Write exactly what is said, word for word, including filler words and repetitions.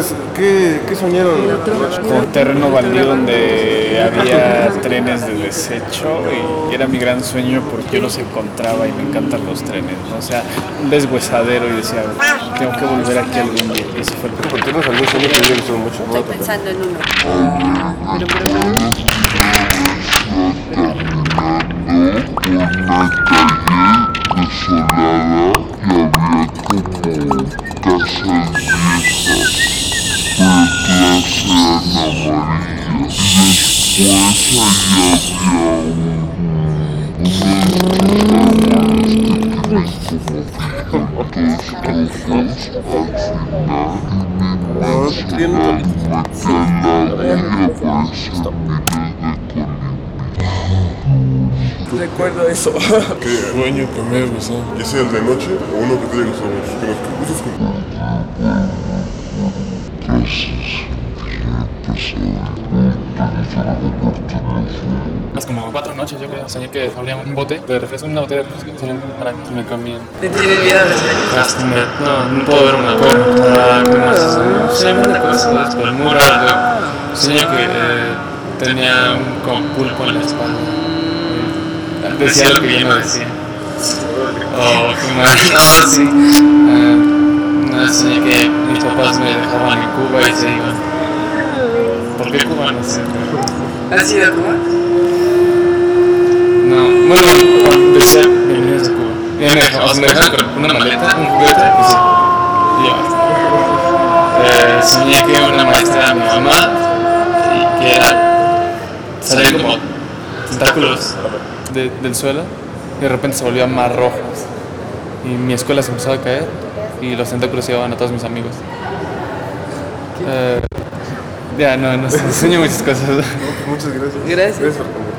¿Ustedes qué, qué soñaron? Un terreno baldío donde había trenes de desecho y era mi gran sueño porque yo los encontraba y me encantan los trenes, ¿no? O sea, un deshuesadero y decía, tengo que volver aquí algún día. Y ese fue el ¿Por qué no algún sueño que le gustó mucho? Estoy pensando en uno. Pero, pero, pero. Recuerdo eso. ¿Qué sueño que me gustó? ¿Y ese el de noche o uno que te gustó mucho? Que los que gustas con... Hace como cuatro noches yo creo, soñé que abría un bote de refresco, una botella de refresco, soñé para que me comían. ¿Te tiene miedo a las Hasta me- No, no puedo ver una cosa, ¿qué más? Soñé un montón de cosas, pero muy raro. Soñé que eh, tenía un como pulpo en la espalda. Decía lo que yo no decía. Oh, qué mal. No, sí. Uh, no, soñé que mis papás me dejaban en Cuba y se iban. ¿Por qué Cuba? No sé. ¿Has ido a Cuba? No, bueno, decía bienvenidos a Cuba. Y me dejaban, o sea, me dejaban con una maleta, un juguete y sí. Y ya basta. Eh, soñé que una maestra era mi mamá y que era. Salían como tentáculos de, del suelo y de repente se volvían más rojos. Y mi escuela se empezó a caer y los tentáculos se llevaban a todos mis amigos. Eh, ya, no, no sé, sueño muchas cosas. Muchas gracias. Gracias. Gracias por